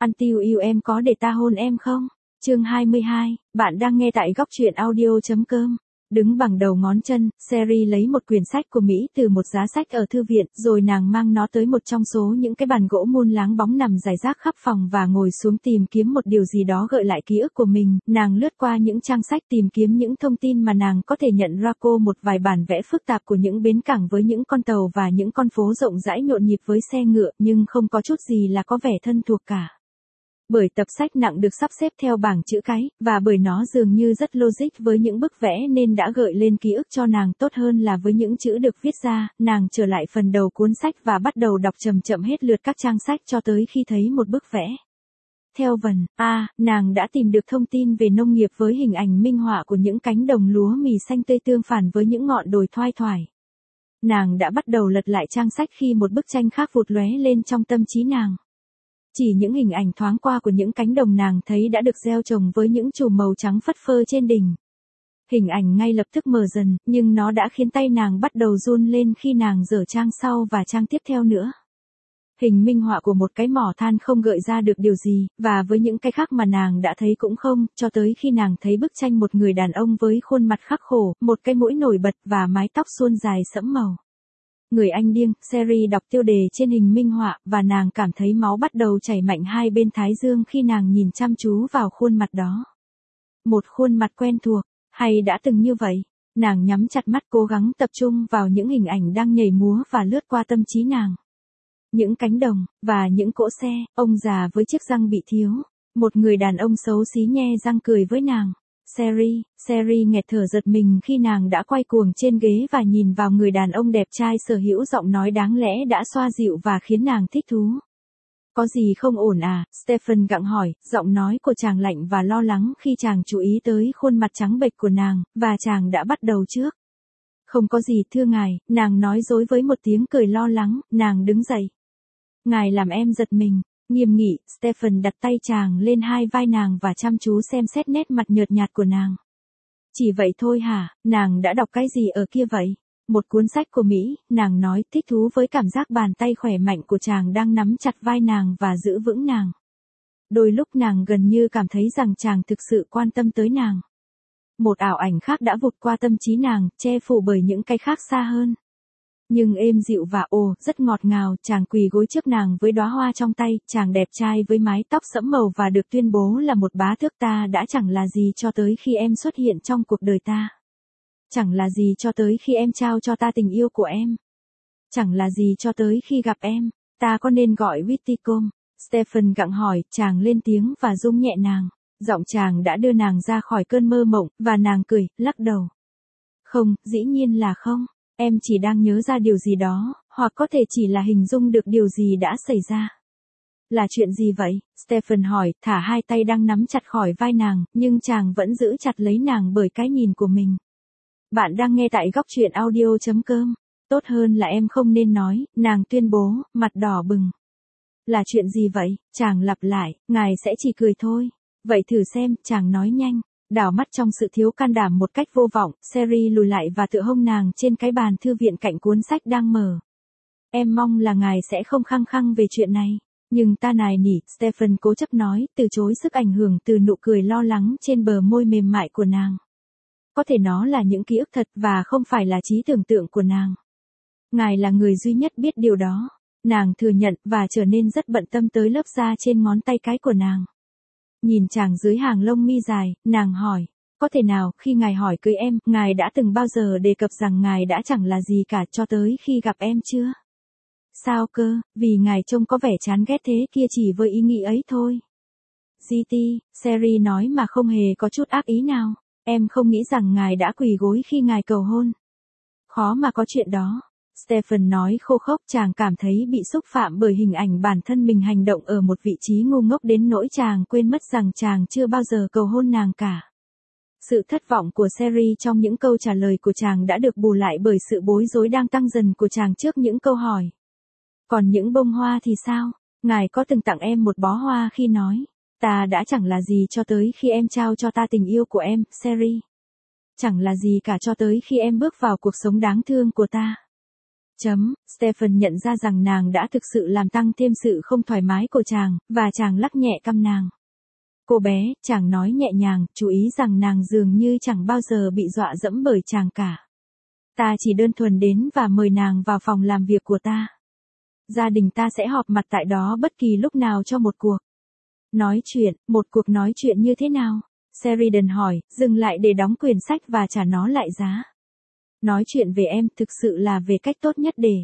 Ăn tiêu yêu em có để ta hôn em không? Chương 22, bạn đang nghe tại góc truyện audio.com. Đứng bằng đầu ngón chân, Sherry lấy một quyển sách của Mỹ từ một giá sách ở thư viện, rồi nàng mang nó tới một trong số những cái bàn gỗ muôn láng bóng nằm rải rác khắp phòng và ngồi xuống tìm kiếm một điều gì đó gợi lại ký ức của mình. Nàng lướt qua những trang sách tìm kiếm những thông tin mà nàng có thể nhận ra, cô một vài bản vẽ phức tạp của những bến cảng với những con tàu và những con phố rộng rãi nhộn nhịp với xe ngựa, nhưng không có chút gì là có vẻ thân thuộc cả. Bởi tập sách nặng được sắp xếp theo bảng chữ cái, và bởi nó dường như rất logic với những bức vẽ nên đã gợi lên ký ức cho nàng tốt hơn là với những chữ được viết ra. Nàng trở lại phần đầu cuốn sách và bắt đầu đọc chậm chậm hết lượt các trang sách cho tới khi thấy một bức vẽ. Theo vần, nàng đã tìm được thông tin về nông nghiệp với hình ảnh minh họa của những cánh đồng lúa mì xanh tươi tương phản với những ngọn đồi thoai thoải. Nàng đã bắt đầu lật lại trang sách khi một bức tranh khác vụt lóe lên trong tâm trí nàng. Chỉ những hình ảnh thoáng qua của những cánh đồng nàng thấy đã được gieo trồng với những chùm màu trắng phất phơ trên đỉnh. Hình ảnh ngay lập tức mờ dần, nhưng nó đã khiến tay nàng bắt đầu run lên khi nàng dở trang sau và trang tiếp theo nữa. Hình minh họa của một cái mỏ than không gợi ra được điều gì, và với những cái khác mà nàng đã thấy cũng không, cho tới khi nàng thấy bức tranh một người đàn ông với khuôn mặt khắc khổ, một cái mũi nổi bật và mái tóc suôn dài sẫm màu. Người anh điên, Sherry đọc tiêu đề trên hình minh họa, và nàng cảm thấy máu bắt đầu chảy mạnh hai bên thái dương khi nàng nhìn chăm chú vào khuôn mặt đó. Một khuôn mặt quen thuộc, hay đã từng như vậy? Nàng nhắm chặt mắt cố gắng tập trung vào những hình ảnh đang nhảy múa và lướt qua tâm trí nàng. Những cánh đồng, và những cỗ xe, ông già với chiếc răng bị thiếu. Một người đàn ông xấu xí nhe răng cười với nàng. Sherry nghẹt thở giật mình khi nàng đã quay cuồng trên ghế và nhìn vào người đàn ông đẹp trai sở hữu giọng nói đáng lẽ đã xoa dịu và khiến nàng thích thú. Có gì không ổn à? Stephen gặng hỏi, giọng nói của chàng lạnh và lo lắng khi chàng chú ý tới khuôn mặt trắng bệch của nàng, và chàng đã bắt đầu trước. Không có gì thưa ngài, nàng nói dối với một tiếng cười lo lắng, nàng đứng dậy. Ngài làm em giật mình. Nghiêm nghị, Stephen đặt tay chàng lên hai vai nàng và chăm chú xem xét nét mặt nhợt nhạt của nàng. Chỉ vậy thôi hả, nàng đã đọc cái gì ở kia vậy? Một cuốn sách của Mỹ, nàng nói, thích thú với cảm giác bàn tay khỏe mạnh của chàng đang nắm chặt vai nàng và giữ vững nàng. Đôi lúc nàng gần như cảm thấy rằng chàng thực sự quan tâm tới nàng. Một ảo ảnh khác đã vụt qua tâm trí nàng, che phủ bởi những cái khác xa hơn. Nhưng êm dịu và rất ngọt ngào, chàng quỳ gối trước nàng với đóa hoa trong tay, chàng đẹp trai với mái tóc sẫm màu và được tuyên bố là một bá tước. Ta đã chẳng là gì cho tới khi em xuất hiện trong cuộc đời ta. Chẳng là gì cho tới khi em trao cho ta tình yêu của em. Chẳng là gì cho tới khi gặp em, ta có nên gọi Whitcomb? Stephen gặng hỏi, chàng lên tiếng và rung nhẹ nàng. Giọng chàng đã đưa nàng ra khỏi cơn mơ mộng, và nàng cười, lắc đầu. Không, dĩ nhiên là không. Em chỉ đang nhớ ra điều gì đó, hoặc có thể chỉ là hình dung được điều gì đã xảy ra. Là chuyện gì vậy? Stephen hỏi, thả hai tay đang nắm chặt khỏi vai nàng, nhưng chàng vẫn giữ chặt lấy nàng bởi cái nhìn của mình. Bạn đang nghe tại góc truyện audio.com. Tốt hơn là em không nên nói, nàng tuyên bố, mặt đỏ bừng. Là chuyện gì vậy? Chàng lặp lại, ngài sẽ chỉ cười thôi. Vậy thử xem, chàng nói nhanh. Đảo mắt trong sự thiếu can đảm một cách vô vọng, Sherry lùi lại và tựa hông nàng trên cái bàn thư viện cạnh cuốn sách đang mở. Em mong là ngài sẽ không khăng khăng về chuyện này. Nhưng ta nài nỉ, Stephen cố chấp nói, từ chối sức ảnh hưởng từ nụ cười lo lắng trên bờ môi mềm mại của nàng. Có thể nó là những ký ức thật và không phải là trí tưởng tượng của nàng. Ngài là người duy nhất biết điều đó. Nàng thừa nhận và trở nên rất bận tâm tới lớp da trên ngón tay cái của nàng. Nhìn chàng dưới hàng lông mi dài, nàng hỏi, có thể nào, khi ngài hỏi cưới em, ngài đã từng bao giờ đề cập rằng ngài đã chẳng là gì cả cho tới khi gặp em chưa? Sao cơ, vì ngài trông có vẻ chán ghét thế kia chỉ với ý nghĩ ấy thôi. GT, Sherry nói mà không hề có chút ác ý nào, em không nghĩ rằng ngài đã quỳ gối khi ngài cầu hôn. Khó mà có chuyện đó. Stephen nói khô khốc, chàng cảm thấy bị xúc phạm bởi hình ảnh bản thân mình hành động ở một vị trí ngu ngốc đến nỗi chàng quên mất rằng chàng chưa bao giờ cầu hôn nàng cả. Sự thất vọng của Sherry trong những câu trả lời của chàng đã được bù lại bởi sự bối rối đang tăng dần của chàng trước những câu hỏi. Còn những bông hoa thì sao? Ngài có từng tặng em một bó hoa khi nói, ta đã chẳng là gì cho tới khi em trao cho ta tình yêu của em, Sherry. Chẳng là gì cả cho tới khi em bước vào cuộc sống đáng thương của ta. Stephen nhận ra rằng nàng đã thực sự làm tăng thêm sự không thoải mái của chàng, và chàng lắc nhẹ cằm nàng. Cô bé, chàng nói nhẹ nhàng, chú ý rằng nàng dường như chẳng bao giờ bị dọa dẫm bởi chàng cả. Ta chỉ đơn thuần đến và mời nàng vào phòng làm việc của ta. Gia đình ta sẽ họp mặt tại đó bất kỳ lúc nào cho một cuộc một cuộc nói chuyện như thế nào? Sheridan hỏi, dừng lại để đóng quyển sách và trả nó lại giá. Nói chuyện về em thực sự là về cách tốt nhất để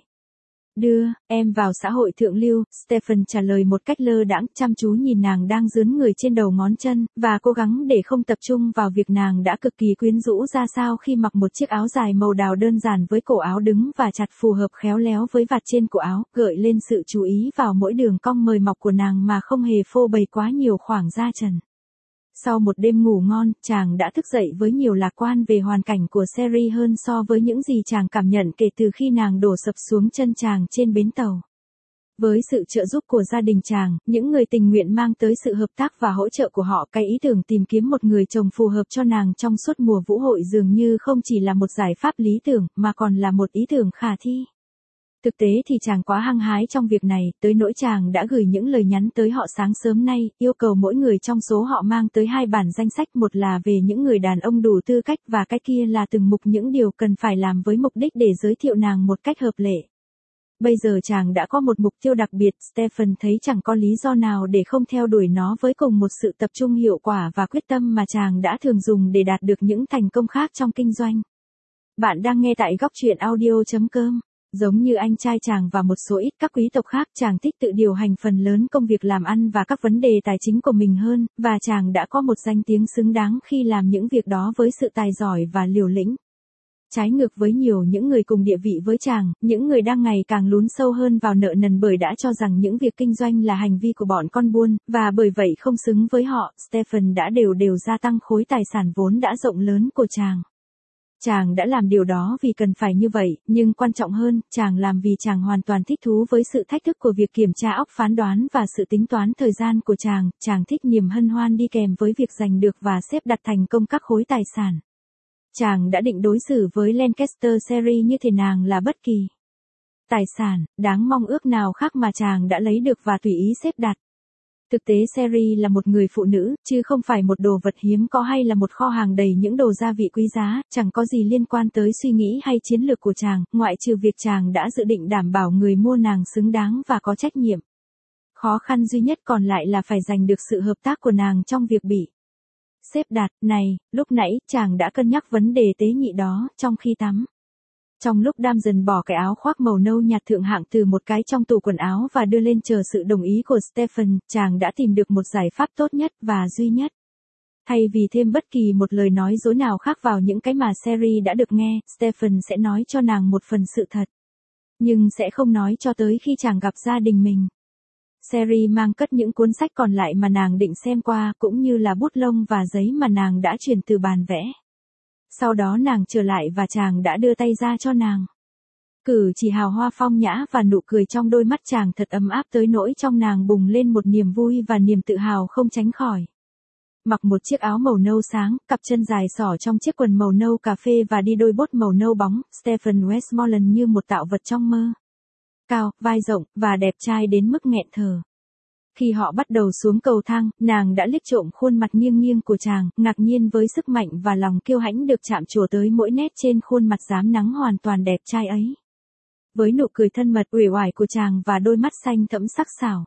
đưa em vào xã hội thượng lưu, Stephen trả lời một cách lơ đãng, chăm chú nhìn nàng đang dướn người trên đầu ngón chân, và cố gắng để không tập trung vào việc nàng đã cực kỳ quyến rũ ra sao khi mặc một chiếc áo dài màu đào đơn giản với cổ áo đứng và chặt phù hợp khéo léo với vạt trên cổ áo, gợi lên sự chú ý vào mỗi đường cong mời mọc của nàng mà không hề phô bày quá nhiều khoảng da trần. Sau một đêm ngủ ngon, chàng đã thức dậy với nhiều lạc quan về hoàn cảnh của Sherry hơn so với những gì chàng cảm nhận kể từ khi nàng đổ sập xuống chân chàng trên bến tàu. Với sự trợ giúp của gia đình chàng, những người tình nguyện mang tới sự hợp tác và hỗ trợ của họ, cái ý tưởng tìm kiếm một người chồng phù hợp cho nàng trong suốt mùa vũ hội dường như không chỉ là một giải pháp lý tưởng, mà còn là một ý tưởng khả thi. Thực tế thì chàng quá hăng hái trong việc này, tới nỗi chàng đã gửi những lời nhắn tới họ sáng sớm nay, yêu cầu mỗi người trong số họ mang tới 2 bản danh sách, một là về những người đàn ông đủ tư cách và cái kia là từng mục những điều cần phải làm với mục đích để giới thiệu nàng một cách hợp lệ. Bây giờ chàng đã có một mục tiêu đặc biệt, Stephen thấy chẳng có lý do nào để không theo đuổi nó với cùng một sự tập trung hiệu quả và quyết tâm mà chàng đã thường dùng để đạt được những thành công khác trong kinh doanh. Bạn đang nghe tại góc truyện audio.com. Giống như anh trai chàng và một số ít các quý tộc khác, chàng thích tự điều hành phần lớn công việc làm ăn và các vấn đề tài chính của mình hơn, và chàng đã có một danh tiếng xứng đáng khi làm những việc đó với sự tài giỏi và liều lĩnh. Trái ngược với nhiều những người cùng địa vị với chàng, những người đang ngày càng lún sâu hơn vào nợ nần bởi đã cho rằng những việc kinh doanh là hành vi của bọn con buôn, và bởi vậy không xứng với họ, Stephen đã đều gia tăng khối tài sản vốn đã rộng lớn của chàng. Chàng đã làm điều đó vì cần phải như vậy, nhưng quan trọng hơn, chàng làm vì chàng hoàn toàn thích thú với sự thách thức của việc kiểm tra óc phán đoán và sự tính toán thời gian của chàng thích niềm hân hoan đi kèm với việc giành được và xếp đặt thành công các khối tài sản. Chàng đã định đối xử với Lancaster Sherry như thể nàng là bất kỳ tài sản đáng mong ước nào khác mà chàng đã lấy được và tùy ý xếp đặt. Thực tế Sherry là một người phụ nữ, chứ không phải một đồ vật hiếm có hay là một kho hàng đầy những đồ gia vị quý giá, chẳng có gì liên quan tới suy nghĩ hay chiến lược của chàng, ngoại trừ việc chàng đã dự định đảm bảo người mua nàng xứng đáng và có trách nhiệm. Khó khăn duy nhất còn lại là phải giành được sự hợp tác của nàng trong việc bị xếp đặt. Này, lúc nãy, chàng đã cân nhắc vấn đề tế nhị đó, trong khi tắm. Trong lúc Damson bỏ cái áo khoác màu nâu nhạt thượng hạng từ một cái trong tủ quần áo và đưa lên chờ sự đồng ý của Stephen, chàng đã tìm được một giải pháp tốt nhất và duy nhất. Thay vì thêm bất kỳ một lời nói dối nào khác vào những cái mà Sherry đã được nghe, Stephen sẽ nói cho nàng một phần sự thật. Nhưng sẽ không nói cho tới khi chàng gặp gia đình mình. Sherry mang cất những cuốn sách còn lại mà nàng định xem qua, cũng như là bút lông và giấy mà nàng đã chuyển từ bàn vẽ. Sau đó nàng trở lại và chàng đã đưa tay ra cho nàng. Cử chỉ hào hoa phong nhã và nụ cười trong đôi mắt chàng thật ấm áp tới nỗi trong nàng bùng lên một niềm vui và niềm tự hào không tránh khỏi. Mặc một chiếc áo màu nâu sáng, cặp chân dài xỏ trong chiếc quần màu nâu cà phê và đi đôi bốt màu nâu bóng, Stephen Westmoreland như một tạo vật trong mơ. Cao, vai rộng, và đẹp trai đến mức nghẹn thở. Khi họ bắt đầu xuống cầu thang, nàng đã liếc trộm khuôn mặt nghiêng nghiêng của chàng, ngạc nhiên với sức mạnh và lòng kiêu hãnh được chạm trổ tới mỗi nét trên khuôn mặt rám nắng hoàn toàn đẹp trai ấy. Với nụ cười thân mật uể oải của chàng và đôi mắt xanh thẫm sắc sảo.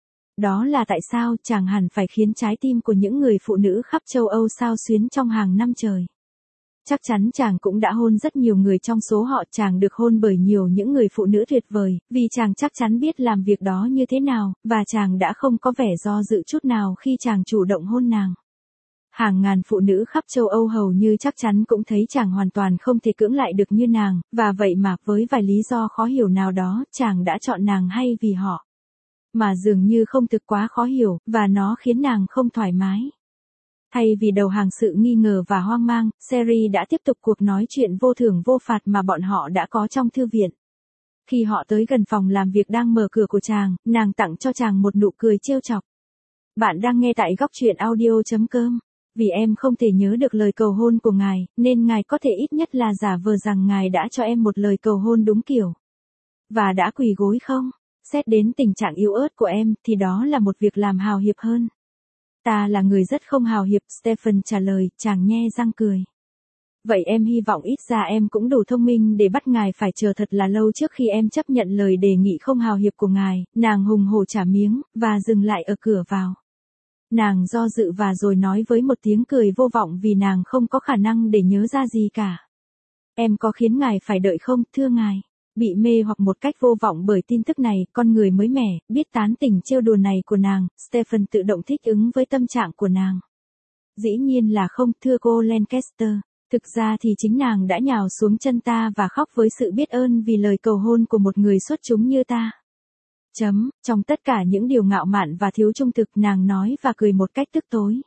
Đó là tại sao chàng hẳn phải khiến trái tim của những người phụ nữ khắp châu Âu xao xuyến trong hàng năm trời. Chắc chắn chàng cũng đã hôn rất nhiều người trong số họ, chàng được hôn bởi nhiều những người phụ nữ tuyệt vời, vì chàng chắc chắn biết làm việc đó như thế nào, và chàng đã không có vẻ do dự chút nào khi chàng chủ động hôn nàng. Hàng ngàn phụ nữ khắp châu Âu hầu như chắc chắn cũng thấy chàng hoàn toàn không thể cưỡng lại được như nàng, và vậy mà với vài lý do khó hiểu nào đó, chàng đã chọn nàng hay vì họ. Mà dường như không thực quá khó hiểu, và nó khiến nàng không thoải mái. Thay vì đầu hàng sự nghi ngờ và hoang mang, Sherry đã tiếp tục cuộc nói chuyện vô thưởng vô phạt mà bọn họ đã có trong thư viện. Khi họ tới gần phòng làm việc đang mở cửa của chàng, nàng tặng cho chàng một nụ cười trêu chọc. Bạn đang nghe tại góc truyện audio.com. Vì em không thể nhớ được lời cầu hôn của ngài, nên ngài có thể ít nhất là giả vờ rằng ngài đã cho em một lời cầu hôn đúng kiểu. Và đã quỳ gối không? Xét đến tình trạng yếu ớt của em thì đó là một việc làm hào hiệp hơn. Ta là người rất không hào hiệp, Stephen trả lời, chàng nhe răng cười. Vậy em hy vọng ít ra em cũng đủ thông minh để bắt ngài phải chờ thật là lâu trước khi em chấp nhận lời đề nghị không hào hiệp của ngài. Nàng hùng hổ trả miếng, và dừng lại ở cửa vào. Nàng do dự và rồi nói với một tiếng cười vô vọng vì nàng không có khả năng để nhớ ra gì cả. Em có khiến ngài phải đợi không, thưa ngài? Bị mê hoặc một cách vô vọng bởi tin tức này, con người mới mẻ, biết tán tỉnh trêu đùa này của nàng, Stephen tự động thích ứng với tâm trạng của nàng. Dĩ nhiên là không, thưa cô Lancaster. Thực ra thì chính nàng đã nhào xuống chân ta và khóc với sự biết ơn vì lời cầu hôn của một người xuất chúng như ta. Trong tất cả những điều ngạo mạn và thiếu trung thực, nàng nói và cười một cách tức tối.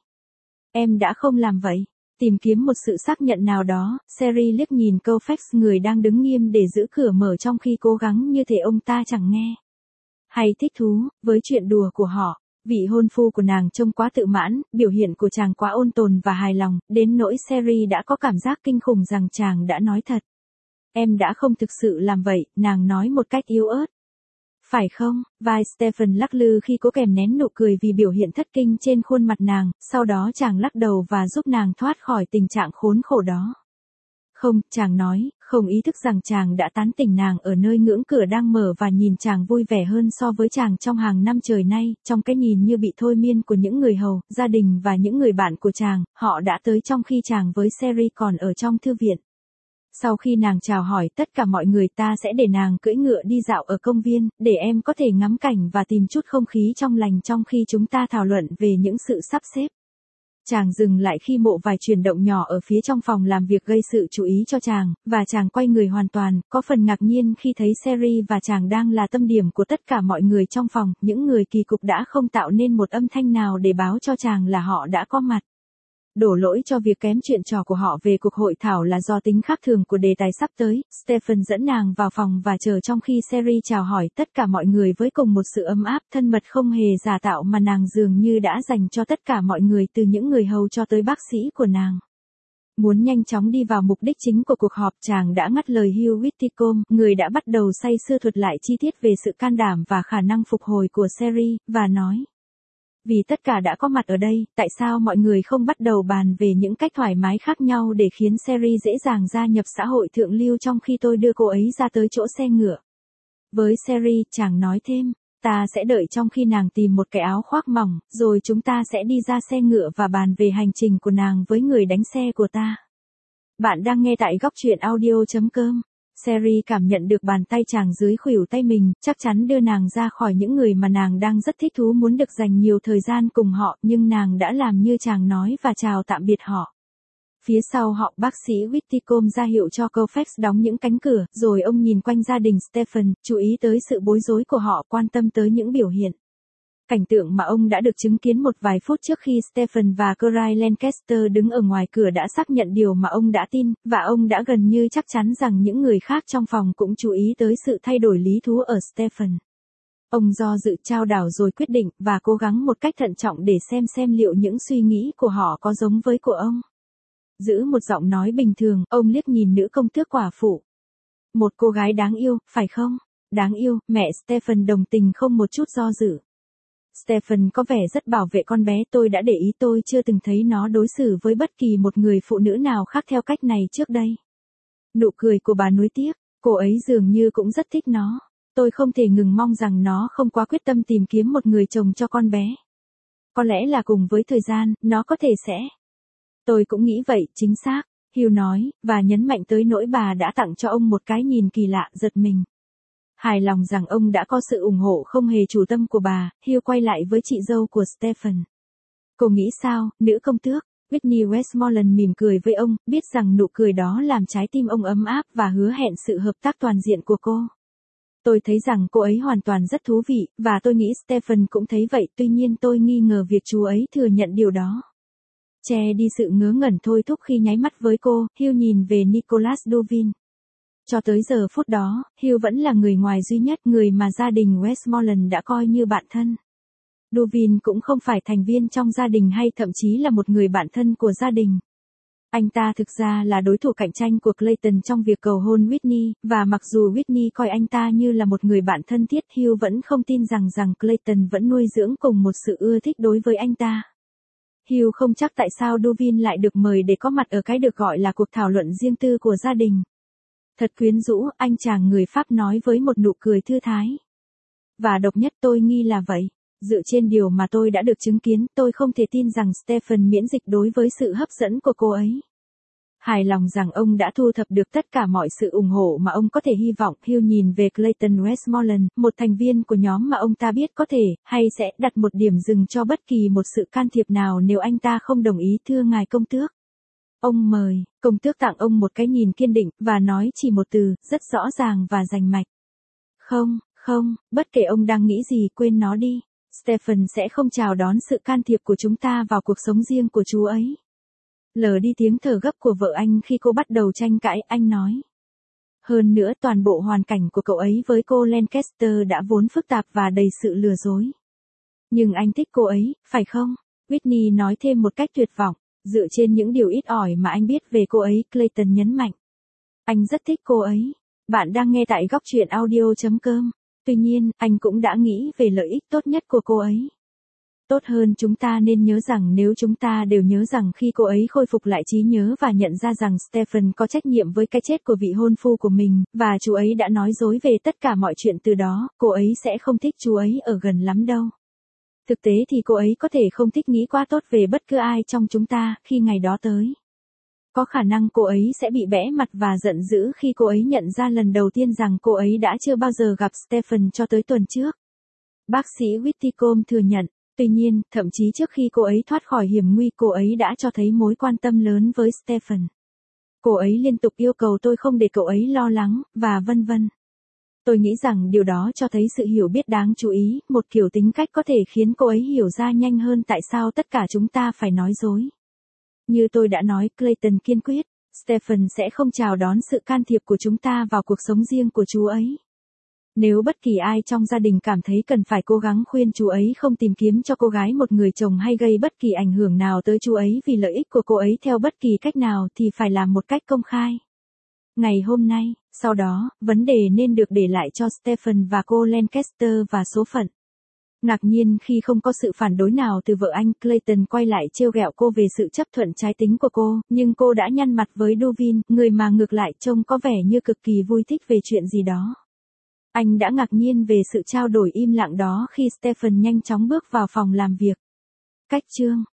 Em đã không làm vậy. Tìm kiếm một sự xác nhận nào đó, Sherry liếc nhìn Koufax người đang đứng nghiêm để giữ cửa mở trong khi cố gắng như thể ông ta chẳng nghe. Hay thích thú, với chuyện đùa của họ. Vị hôn phu của nàng trông quá tự mãn, biểu hiện của chàng quá ôn tồn và hài lòng, đến nỗi Sherry đã có cảm giác kinh khủng rằng chàng đã nói thật. Em đã không thực sự làm vậy, nàng nói một cách yếu ớt. Phải không? Vai Stephen lắc lư khi cố kèm nén nụ cười vì biểu hiện thất kinh trên khuôn mặt nàng, sau đó chàng lắc đầu và giúp nàng thoát khỏi tình trạng khốn khổ đó. Không, chàng nói, không ý thức rằng chàng đã tán tỉnh nàng ở nơi ngưỡng cửa đang mở và nhìn chàng vui vẻ hơn so với chàng trong hàng năm trời nay, trong cái nhìn như bị thôi miên của những người hầu, gia đình và những người bạn của chàng, họ đã tới trong khi chàng với Sherry còn ở trong thư viện. Sau khi nàng chào hỏi tất cả mọi người, ta sẽ để nàng cưỡi ngựa đi dạo ở công viên, để em có thể ngắm cảnh và tìm chút không khí trong lành trong khi chúng ta thảo luận về những sự sắp xếp. Chàng dừng lại khi mộ vài chuyển động nhỏ ở phía trong phòng làm việc gây sự chú ý cho chàng, và chàng quay người hoàn toàn, có phần ngạc nhiên khi thấy Sherry và chàng đang là tâm điểm của tất cả mọi người trong phòng, những người kỳ cục đã không tạo nên một âm thanh nào để báo cho chàng là họ đã có mặt. Đổ lỗi cho việc kém chuyện trò của họ về cuộc hội thảo là do tính khác thường của đề tài sắp tới, Stephen dẫn nàng vào phòng và chờ trong khi Sherry chào hỏi tất cả mọi người với cùng một sự ấm áp thân mật không hề giả tạo mà nàng dường như đã dành cho tất cả mọi người, từ những người hầu cho tới bác sĩ của nàng. Muốn nhanh chóng đi vào mục đích chính của cuộc họp, chàng đã ngắt lời Hugh Whitcomb, người đã bắt đầu say sưa thuật lại chi tiết về sự can đảm và khả năng phục hồi của Sherry, và nói. Vì tất cả đã có mặt ở đây, tại sao mọi người không bắt đầu bàn về những cách thoải mái khác nhau để khiến Sherry dễ dàng gia nhập xã hội thượng lưu trong khi tôi đưa cô ấy ra tới chỗ xe ngựa. Với Sherry, chàng nói thêm, ta sẽ đợi trong khi nàng tìm một cái áo khoác mỏng, rồi chúng ta sẽ đi ra xe ngựa và bàn về hành trình của nàng với người đánh xe của ta. Bạn đang nghe tại góc truyện audio.com. Sherry cảm nhận được bàn tay chàng dưới khuỷu tay mình, chắc chắn đưa nàng ra khỏi những người mà nàng đang rất thích thú muốn được dành nhiều thời gian cùng họ, nhưng nàng đã làm như chàng nói và chào tạm biệt họ. Phía sau họ, bác sĩ Whitcomb ra hiệu cho Koufax đóng những cánh cửa, rồi ông nhìn quanh gia đình Stephen, chú ý tới sự bối rối của họ, quan tâm tới những biểu hiện. Cảnh tượng mà ông đã được chứng kiến một vài phút trước khi Stephen và Cory Lancaster đứng ở ngoài cửa đã xác nhận điều mà ông đã tin, và ông đã gần như chắc chắn rằng những người khác trong phòng cũng chú ý tới sự thay đổi lý thú ở Stephen. Ông do dự trao đảo rồi quyết định, và cố gắng một cách thận trọng để xem liệu những suy nghĩ của họ có giống với của ông. Giữ một giọng nói bình thường, ông liếc nhìn nữ công tước quả phụ. Một cô gái đáng yêu, phải không? Đáng yêu, mẹ Stephen đồng tình không một chút do dự. Stephen có vẻ rất bảo vệ con bé, tôi đã để ý, tôi chưa từng thấy nó đối xử với bất kỳ một người phụ nữ nào khác theo cách này trước đây. Nụ cười của bà nuối tiếc, cô ấy dường như cũng rất thích nó. Tôi không thể ngừng mong rằng nó không quá quyết tâm tìm kiếm một người chồng cho con bé. Có lẽ là cùng với thời gian, nó có thể sẽ. Tôi cũng nghĩ vậy, chính xác, Hugh nói, và nhấn mạnh tới nỗi bà đã tặng cho ông một cái nhìn kỳ lạ, giật mình. Hài lòng rằng ông đã có sự ủng hộ không hề chủ tâm của bà, Hugh quay lại với chị dâu của Stephen. Cô nghĩ sao, nữ công tước? Whitney Westmoreland mỉm cười với ông, biết rằng nụ cười đó làm trái tim ông ấm áp và hứa hẹn sự hợp tác toàn diện của cô. Tôi thấy rằng cô ấy hoàn toàn rất thú vị, và tôi nghĩ Stephen cũng thấy vậy, tuy nhiên tôi nghi ngờ việc chú ấy thừa nhận điều đó. Che đi sự ngớ ngẩn thôi thúc khi nháy mắt với cô, Hugh nhìn về Nicholas Duvin. Cho tới giờ phút đó, Hugh vẫn là người ngoài duy nhất, người mà gia đình Westmoreland đã coi như bạn thân. Duvin cũng không phải thành viên trong gia đình hay thậm chí là một người bạn thân của gia đình. Anh ta thực ra là đối thủ cạnh tranh của Clayton trong việc cầu hôn Whitney, và mặc dù Whitney coi anh ta như là một người bạn thân thiết, Hugh vẫn không tin rằng Clayton vẫn nuôi dưỡng cùng một sự ưa thích đối với anh ta. Hugh không chắc tại sao Dovin lại được mời để có mặt ở cái được gọi là cuộc thảo luận riêng tư của gia đình. Thật quyến rũ, anh chàng người Pháp nói với một nụ cười thư thái. Và độc nhất, tôi nghi là vậy. Dựa trên điều mà tôi đã được chứng kiến, tôi không thể tin rằng Stephen miễn dịch đối với sự hấp dẫn của cô ấy. Hài lòng rằng ông đã thu thập được tất cả mọi sự ủng hộ mà ông có thể hy vọng. Hugh nhìn về Clayton Westmoreland, một thành viên của nhóm mà ông ta biết có thể, hay sẽ, đặt một điểm dừng cho bất kỳ một sự can thiệp nào nếu anh ta không đồng ý. Thưa ngài công tước. Ông mời, công tước tặng ông một cái nhìn kiên định, và nói chỉ một từ, rất rõ ràng và rành mạch. Không, bất kể ông đang nghĩ gì, quên nó đi. Stephen sẽ không chào đón sự can thiệp của chúng ta vào cuộc sống riêng của chú ấy. Lờ đi tiếng thở gấp của vợ anh khi cô bắt đầu tranh cãi, anh nói. Hơn nữa, toàn bộ hoàn cảnh của cậu ấy với cô Lancaster đã vốn phức tạp và đầy sự lừa dối. Nhưng anh thích cô ấy, phải không? Whitney nói thêm một cách tuyệt vọng, dựa trên những điều ít ỏi mà anh biết về cô ấy, Clayton nhấn mạnh. Anh rất thích cô ấy. Bạn đang nghe tại góc truyện audio.com. Tuy nhiên, anh cũng đã nghĩ về lợi ích tốt nhất của cô ấy. Tốt hơn chúng ta nên nhớ rằng nếu chúng ta đều nhớ rằng khi cô ấy khôi phục lại trí nhớ và nhận ra rằng Stephen có trách nhiệm với cái chết của vị hôn phu của mình, và chú ấy đã nói dối về tất cả mọi chuyện từ đó, cô ấy sẽ không thích chú ấy ở gần lắm đâu. Thực tế thì cô ấy có thể không thích nghĩ quá tốt về bất cứ ai trong chúng ta khi ngày đó tới. Có khả năng cô ấy sẽ bị bẽ mặt và giận dữ khi cô ấy nhận ra lần đầu tiên rằng cô ấy đã chưa bao giờ gặp Stephen cho tới tuần trước. Bác sĩ Whitcomb thừa nhận. Tuy nhiên, thậm chí trước khi cô ấy thoát khỏi hiểm nguy, cô ấy đã cho thấy mối quan tâm lớn với Stephen. Cô ấy liên tục yêu cầu tôi không để cậu ấy lo lắng, và vân vân. Tôi nghĩ rằng điều đó cho thấy sự hiểu biết đáng chú ý, một kiểu tính cách có thể khiến cô ấy hiểu ra nhanh hơn tại sao tất cả chúng ta phải nói dối. Như tôi đã nói, Clayton kiên quyết, Stephen sẽ không chào đón sự can thiệp của chúng ta vào cuộc sống riêng của chú ấy. Nếu bất kỳ ai trong gia đình cảm thấy cần phải cố gắng khuyên chú ấy không tìm kiếm cho cô gái một người chồng hay gây bất kỳ ảnh hưởng nào tới chú ấy vì lợi ích của cô ấy theo bất kỳ cách nào thì phải làm một cách công khai. Ngày hôm nay, sau đó, vấn đề nên được để lại cho Stephen và cô Lancaster và số phận. Ngạc nhiên khi không có sự phản đối nào từ vợ anh, Clayton quay lại trêu ghẹo cô về sự chấp thuận trái tính của cô, nhưng cô đã nhăn mặt với Dovin, người mà ngược lại trông có vẻ như cực kỳ vui thích về chuyện gì đó. Anh đã ngạc nhiên về sự trao đổi im lặng đó khi Stephen nhanh chóng bước vào phòng làm việc. Cách chương